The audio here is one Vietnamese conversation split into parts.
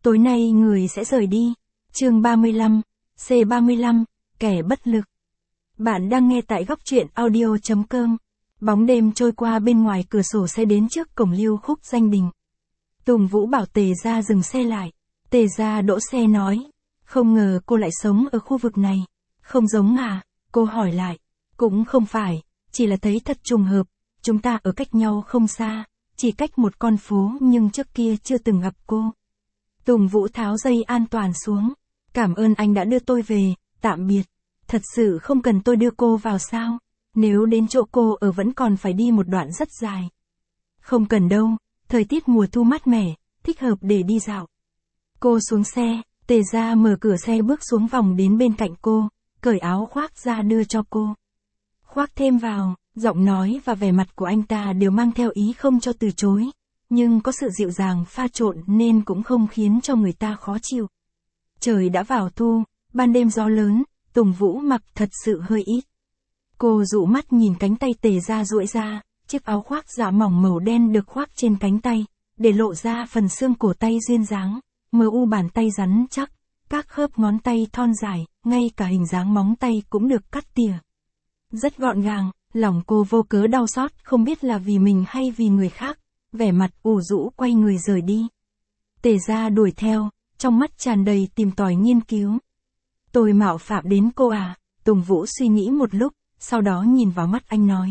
Tối nay người sẽ rời đi. Chương 35, C35, kẻ bất lực. Bạn đang nghe tại góc truyện audio.com. Bóng đêm trôi qua bên ngoài cửa sổ xe đến trước cổng Lưu Khúc Danh Đình. Tùng Vũ bảo Tề Gia dừng xe lại. Tề Gia đỗ xe nói. Không ngờ cô lại sống ở khu vực này. Không giống à? Cô hỏi lại. Cũng không phải, chỉ là thấy thật trùng hợp. Chúng ta ở cách nhau không xa, chỉ cách một con phố nhưng trước kia chưa từng gặp cô. Tùng Vũ tháo dây an toàn xuống. Cảm ơn anh đã đưa tôi về, tạm biệt. Thật sự không cần tôi đưa cô vào sao? Nếu đến chỗ cô ở vẫn còn phải đi một đoạn rất dài. Không cần đâu, thời tiết mùa thu mát mẻ, thích hợp để đi dạo. Cô xuống xe, Tề Gia mở cửa xe bước xuống vòng đến bên cạnh cô, cởi áo khoác ra đưa cho cô. Khoác thêm vào, giọng nói và vẻ mặt của anh ta đều mang theo ý không cho từ chối, nhưng có sự dịu dàng pha trộn nên cũng không khiến cho người ta khó chịu. Trời đã vào thu, ban đêm gió lớn, Tùng Vũ mặc thật sự hơi ít. Cô dụ mắt nhìn cánh tay Tề Gia duỗi ra, chiếc áo khoác dạ mỏng màu đen được khoác trên cánh tay, để lộ ra phần xương cổ tay duyên dáng, mờ u bàn tay rắn chắc, các khớp ngón tay thon dài, ngay cả hình dáng móng tay cũng được cắt tỉa. Rất gọn gàng, lòng cô vô cớ đau xót không biết là vì mình hay vì người khác, vẻ mặt ủ rũ quay người rời đi. Tề Gia đuổi theo, trong mắt tràn đầy tìm tòi nghiên cứu. Tôi mạo phạm đến cô à? Tùng Vũ suy nghĩ một lúc, sau đó nhìn vào mắt anh nói.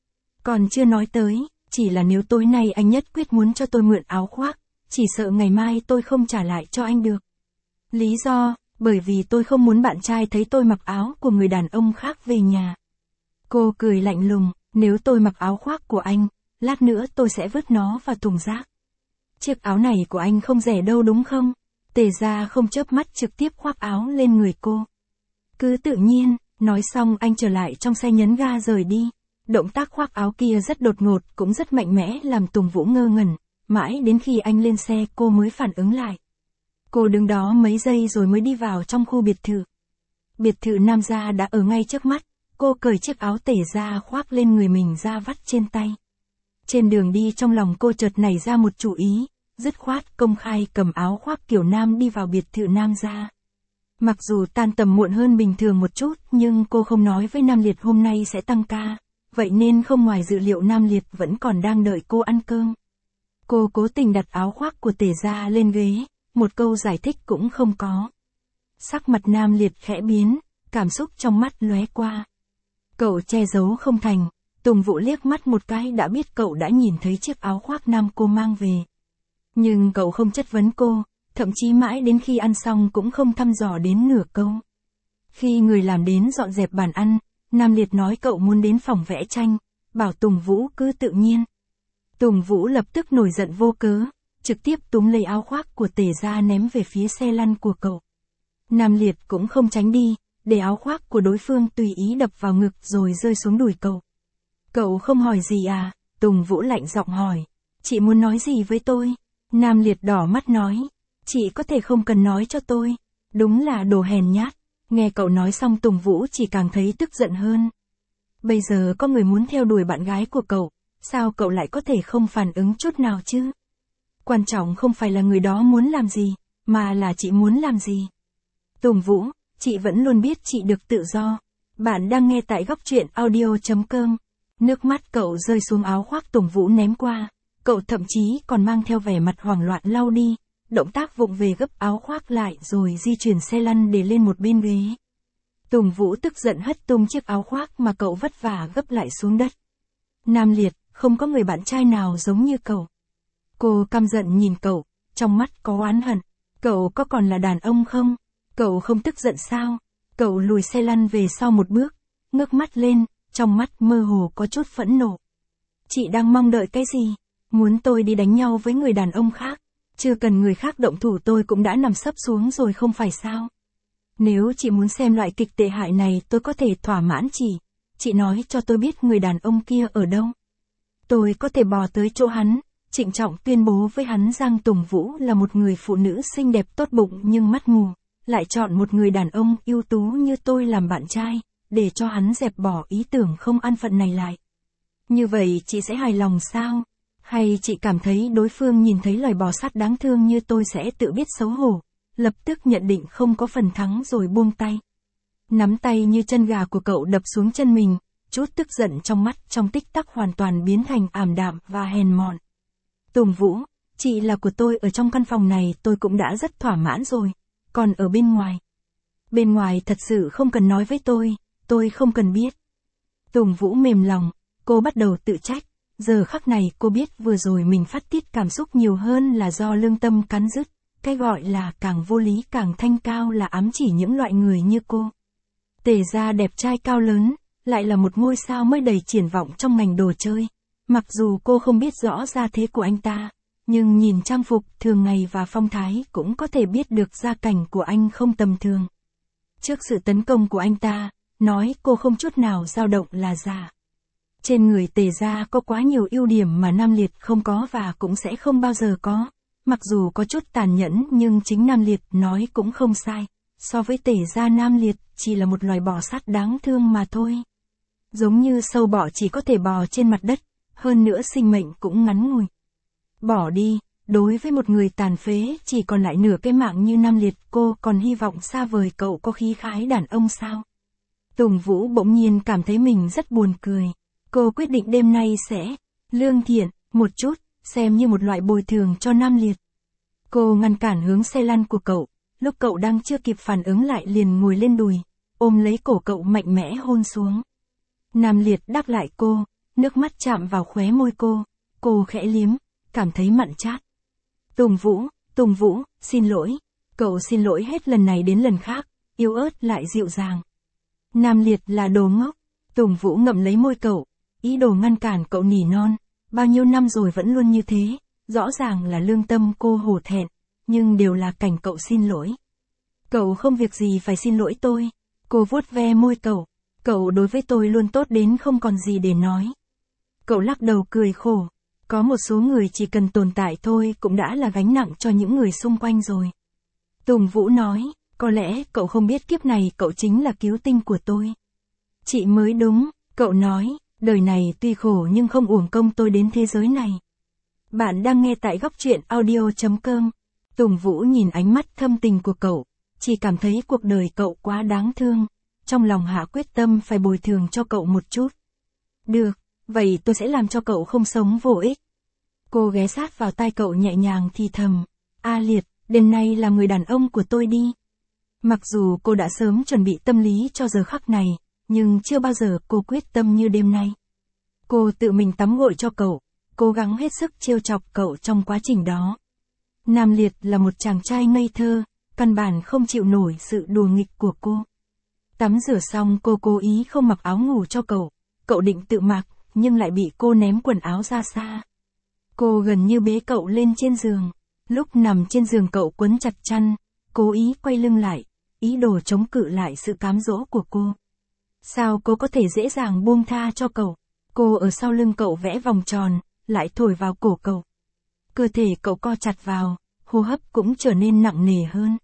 Còn chưa nói tới, chỉ là nếu tối nay anh nhất quyết muốn cho tôi mượn áo khoác, chỉ sợ ngày mai tôi không trả lại cho anh được. Lý do, bởi vì tôi không muốn bạn trai thấy tôi mặc áo của người đàn ông khác về nhà. Cô cười lạnh lùng, nếu tôi mặc áo khoác của anh, lát nữa tôi sẽ vứt nó vào thùng rác. Chiếc áo này của anh không rẻ đâu đúng không? Tề Gia không chớp mắt trực tiếp khoác áo lên người cô. Cứ tự nhiên, nói xong anh trở lại trong xe nhấn ga rời đi. Động tác khoác áo kia rất đột ngột cũng rất mạnh mẽ làm Tùng Vũ ngơ ngẩn, mãi đến khi anh lên xe cô mới phản ứng lại. Cô đứng đó mấy giây rồi mới đi vào trong khu biệt thự. Biệt thự Nam Gia đã ở ngay trước mắt, cô cởi chiếc áo Tề Gia khoác lên người mình ra vắt trên tay. Trên đường đi trong lòng cô chợt nảy ra một chủ ý, dứt khoát công khai cầm áo khoác kiểu nam đi vào biệt thự Nam Gia. Mặc dù tan tầm muộn hơn bình thường một chút nhưng cô không nói với Nam Liệt hôm nay sẽ tăng ca, vậy nên không ngoài dự liệu Nam Liệt vẫn còn đang đợi cô ăn cơm. Cô cố tình đặt áo khoác của Tề Gia lên ghế, một câu giải thích cũng không có. Sắc mặt Nam Liệt khẽ biến, cảm xúc trong mắt lóe qua. Cậu che giấu không thành, Tùng Vũ liếc mắt một cái đã biết cậu đã nhìn thấy chiếc áo khoác nam cô mang về. Nhưng cậu không chất vấn cô, thậm chí mãi đến khi ăn xong cũng không thăm dò đến nửa câu. Khi người làm đến dọn dẹp bàn ăn, Nam Liệt nói cậu muốn đến phòng vẽ tranh, bảo Tùng Vũ cứ tự nhiên. Tùng Vũ lập tức nổi giận vô cớ, trực tiếp túm lấy áo khoác của Tề Gia ném về phía xe lăn của cậu. Nam Liệt cũng không tránh đi, để áo khoác của đối phương tùy ý đập vào ngực rồi rơi xuống đùi cậu. Cậu không hỏi gì à? Tùng Vũ lạnh giọng hỏi. Chị muốn nói gì với tôi? Nam Liệt đỏ mắt nói. Chị có thể không cần nói cho tôi. Đúng là đồ hèn nhát. Nghe cậu nói xong Tùng Vũ chỉ càng thấy tức giận hơn. Bây giờ có người muốn theo đuổi bạn gái của cậu, sao cậu lại có thể không phản ứng chút nào chứ? Quan trọng không phải là người đó muốn làm gì, mà là chị muốn làm gì. Tùng Vũ, chị vẫn luôn biết chị được tự do. Bạn đang nghe tại góc truyện audio.com. Nước mắt cậu rơi xuống áo khoác Tùng Vũ ném qua. Cậu thậm chí còn mang theo vẻ mặt hoảng loạn lau đi. Động tác vụng về gấp áo khoác lại rồi di chuyển xe lăn để lên một bên ghế. Tùng Vũ tức giận hất tung chiếc áo khoác mà cậu vất vả gấp lại xuống đất. Nam Liệt, không có người bạn trai nào giống như cậu. Cô căm giận nhìn cậu, trong mắt có oán hận. Cậu có còn là đàn ông không? Cậu không tức giận sao? Cậu lùi xe lăn về sau một bước, ngước mắt lên, trong mắt mơ hồ có chút phẫn nộ. Chị đang mong đợi cái gì? Muốn tôi đi đánh nhau với người đàn ông khác? Chưa cần người khác động thủ tôi cũng đã nằm sấp xuống rồi không phải sao? Nếu chị muốn xem loại kịch tệ hại này tôi có thể thỏa mãn chị nói cho tôi biết người đàn ông kia ở đâu. Tôi có thể bò tới chỗ hắn, trịnh trọng tuyên bố với hắn rằng Tùng Vũ là một người phụ nữ xinh đẹp tốt bụng nhưng mắt mù, lại chọn một người đàn ông ưu tú như tôi làm bạn trai, để cho hắn dẹp bỏ ý tưởng không an phận này lại. Như vậy chị sẽ hài lòng sao? Hay chị cảm thấy đối phương nhìn thấy loài bò sát đáng thương như tôi sẽ tự biết xấu hổ, lập tức nhận định không có phần thắng rồi buông tay. Nắm tay như chân gà của cậu đập xuống chân mình, chút tức giận trong mắt trong tích tắc hoàn toàn biến thành ảm đạm và hèn mọn. Tùng Vũ, chị là của tôi ở trong căn phòng này tôi cũng đã rất thỏa mãn rồi, còn ở bên ngoài. Bên ngoài thật sự không cần nói với tôi không cần biết. Tùng Vũ mềm lòng, cô bắt đầu tự trách, giờ khắc này cô biết vừa rồi mình phát tiết cảm xúc nhiều hơn là do lương tâm cắn rứt, cái gọi là càng vô lý càng thanh cao là ám chỉ những loại người như cô. Tề gia đẹp trai cao lớn, lại là một ngôi sao mới đầy triển vọng trong ngành đồ chơi. Mặc dù cô không biết rõ gia thế của anh ta, nhưng nhìn trang phục thường ngày và phong thái cũng có thể biết được gia cảnh của anh không tầm thường. Trước sự tấn công của anh ta, nói cô không chút nào dao động là giả. Trên người Tề gia có quá nhiều ưu điểm mà Nam Liệt không có và cũng sẽ không bao giờ có. Mặc dù có chút tàn nhẫn nhưng chính Nam Liệt nói cũng không sai. So với Tề gia Nam Liệt chỉ là một loài bò sát đáng thương mà thôi. Giống như sâu bọ chỉ có thể bò trên mặt đất, hơn nữa sinh mệnh cũng ngắn ngủi. Bỏ đi, đối với một người tàn phế chỉ còn lại nửa cái mạng như Nam Liệt cô còn hy vọng xa vời cậu có khí khái đàn ông sao? Tùng Vũ bỗng nhiên cảm thấy mình rất buồn cười. Cô quyết định đêm nay sẽ lương thiện một chút, xem như một loại bồi thường cho Nam Liệt. Cô ngăn cản hướng xe lăn của cậu, lúc cậu đang chưa kịp phản ứng lại liền ngồi lên đùi, ôm lấy cổ cậu mạnh mẽ hôn xuống. Nam Liệt đáp lại cô, nước mắt chạm vào khóe môi cô khẽ liếm, cảm thấy mặn chát. Tùng Vũ, xin lỗi, cậu xin lỗi hết lần này đến lần khác, yếu ớt lại dịu dàng. Nam Liệt là đồ ngốc, Tùng Vũ ngậm lấy môi cậu, ý đồ ngăn cản cậu nỉ non, bao nhiêu năm rồi vẫn luôn như thế, rõ ràng là lương tâm cô hổ thẹn, nhưng đều là cảnh cậu xin lỗi. Cậu không việc gì phải xin lỗi tôi, cô vuốt ve môi cậu đối với tôi luôn tốt đến không còn gì để nói. Cậu lắc đầu cười khổ, có một số người chỉ cần tồn tại thôi cũng đã là gánh nặng cho những người xung quanh rồi. Tùng Vũ nói, có lẽ cậu không biết kiếp này cậu chính là cứu tinh của tôi. Chị mới đúng, cậu nói, đời này tuy khổ nhưng không uổng công tôi đến thế giới này. Bạn đang nghe tại góc truyện audio.com. Tùng Vũ nhìn ánh mắt thâm tình của cậu, chỉ cảm thấy cuộc đời cậu quá đáng thương, trong lòng hạ quyết tâm phải bồi thường cho cậu một chút. Được, vậy tôi sẽ làm cho cậu không sống vô ích. Cô ghé sát vào tai cậu nhẹ nhàng thì thầm, A Liệt, đêm nay là người đàn ông của tôi đi. Mặc dù cô đã sớm chuẩn bị tâm lý cho giờ khắc này, nhưng chưa bao giờ cô quyết tâm như đêm nay. Cô tự mình tắm gội cho cậu, cố gắng hết sức trêu chọc cậu trong quá trình đó. Nam Liệt là một chàng trai ngây thơ, căn bản không chịu nổi sự đùa nghịch của cô. Tắm rửa xong cô cố ý không mặc áo ngủ cho cậu định tự mặc, nhưng lại bị cô ném quần áo ra xa. Cô gần như bế cậu lên trên giường, lúc nằm trên giường cậu quấn chặt chăn, cố ý quay lưng lại, ý đồ chống cự lại sự cám dỗ của cô. Sao cô có thể dễ dàng buông tha cho cậu? Cô ở sau lưng cậu vẽ vòng tròn, lại thổi vào cổ cậu. Cơ thể cậu co chặt vào, hô hấp cũng trở nên nặng nề hơn.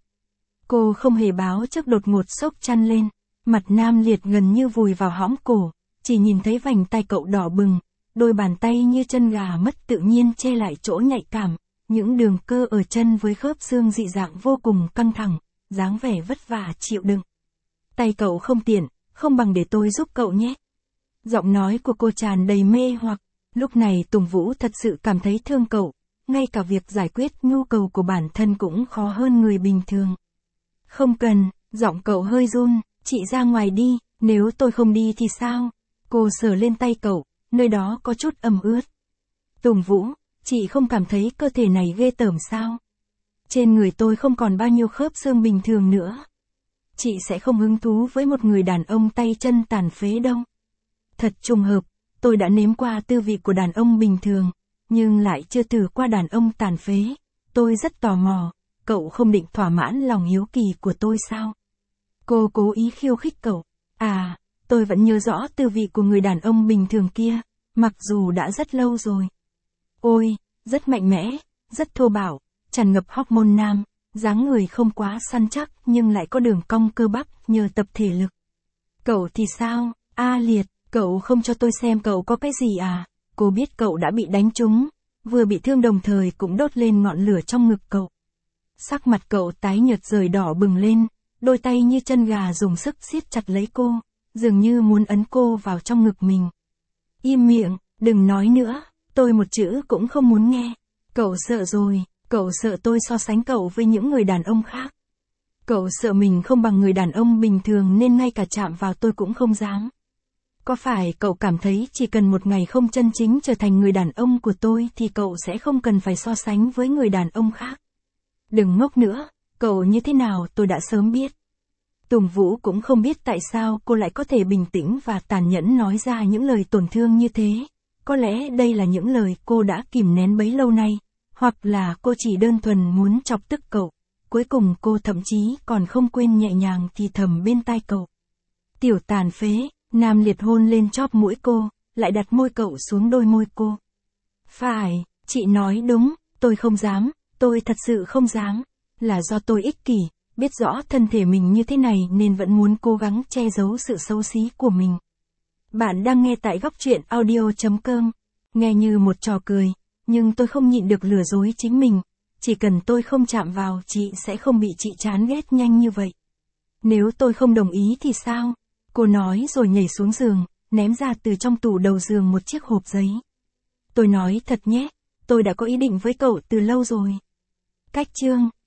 Cô không hề báo trước đột ngột xốc chăn lên, mặt Nam Liệt gần như vùi vào hõm cổ, chỉ nhìn thấy vành tay cậu đỏ bừng, đôi bàn tay như chân gà mất tự nhiên che lại chỗ nhạy cảm, những đường cơ ở chân với khớp xương dị dạng vô cùng căng thẳng, dáng vẻ vất vả chịu đựng. Tay cậu không tiện, không bằng để tôi giúp cậu nhé. Giọng nói của cô tràn đầy mê hoặc, lúc này Tùng Vũ thật sự cảm thấy thương cậu, ngay cả việc giải quyết nhu cầu của bản thân cũng khó hơn người bình thường. Không cần, giọng cậu hơi run, chị ra ngoài đi, nếu tôi không đi thì sao? Cô sờ lên tay cậu, nơi đó có chút ẩm ướt. Tùng Vũ, chị không cảm thấy cơ thể này ghê tởm sao? Trên người tôi không còn bao nhiêu khớp xương bình thường nữa. Chị sẽ không hứng thú với một người đàn ông tay chân tàn phế đâu. Thật trùng hợp, tôi đã nếm qua tư vị của đàn ông bình thường, nhưng lại chưa thử qua đàn ông tàn phế. Tôi rất tò mò, cậu không định thỏa mãn lòng hiếu kỳ của tôi sao? Cô cố ý khiêu khích cậu. À, tôi vẫn nhớ rõ tư vị của người đàn ông bình thường kia, mặc dù đã rất lâu rồi. Ôi, rất mạnh mẽ, rất thô bạo, tràn ngập hormone nam, dáng người không quá săn chắc nhưng lại có đường cong cơ bắp nhờ tập thể lực. Cậu thì sao, A Liệt, cậu không cho tôi xem cậu có cái gì à? Cô biết cậu đã bị đánh trúng, vừa bị thương đồng thời cũng đốt lên ngọn lửa trong ngực cậu. Sắc mặt cậu tái nhợt rời đỏ bừng lên, đôi tay như chân gà dùng sức siết chặt lấy cô, dường như muốn ấn cô vào trong ngực mình. Im miệng, đừng nói nữa, tôi một chữ cũng không muốn nghe. Cậu sợ rồi, cậu sợ tôi so sánh cậu với những người đàn ông khác. Cậu sợ mình không bằng người đàn ông bình thường nên ngay cả chạm vào tôi cũng không dám. Có phải cậu cảm thấy chỉ cần một ngày không chân chính trở thành người đàn ông của tôi thì cậu sẽ không cần phải so sánh với người đàn ông khác? Đừng ngốc nữa, cậu như thế nào tôi đã sớm biết. Tùng Vũ cũng không biết tại sao cô lại có thể bình tĩnh và tàn nhẫn nói ra những lời tổn thương như thế. Có lẽ đây là những lời cô đã kìm nén bấy lâu nay, hoặc là cô chỉ đơn thuần muốn chọc tức cậu. Cuối cùng cô thậm chí còn không quên nhẹ nhàng thì thầm bên tai cậu. Tiểu tàn phế, Nam Liệt hôn lên chóp mũi cô, lại đặt môi cậu xuống đôi môi cô. Phải, chị nói đúng, tôi không dám, tôi thật sự không dám. Là do tôi ích kỷ, biết rõ thân thể mình như thế này nên vẫn muốn cố gắng che giấu sự xấu xí của mình. Bạn đang nghe tại góc truyện audio.com. Nghe như một trò cười, nhưng tôi không nhịn được lừa dối chính mình. Chỉ cần tôi không chạm vào chị sẽ không bị chị chán ghét nhanh như vậy. Nếu tôi không đồng ý thì sao? Cô nói rồi nhảy xuống giường, ném ra từ trong tủ đầu giường một chiếc hộp giấy. Tôi nói thật nhé, tôi đã có ý định với cậu từ lâu rồi. Cách chương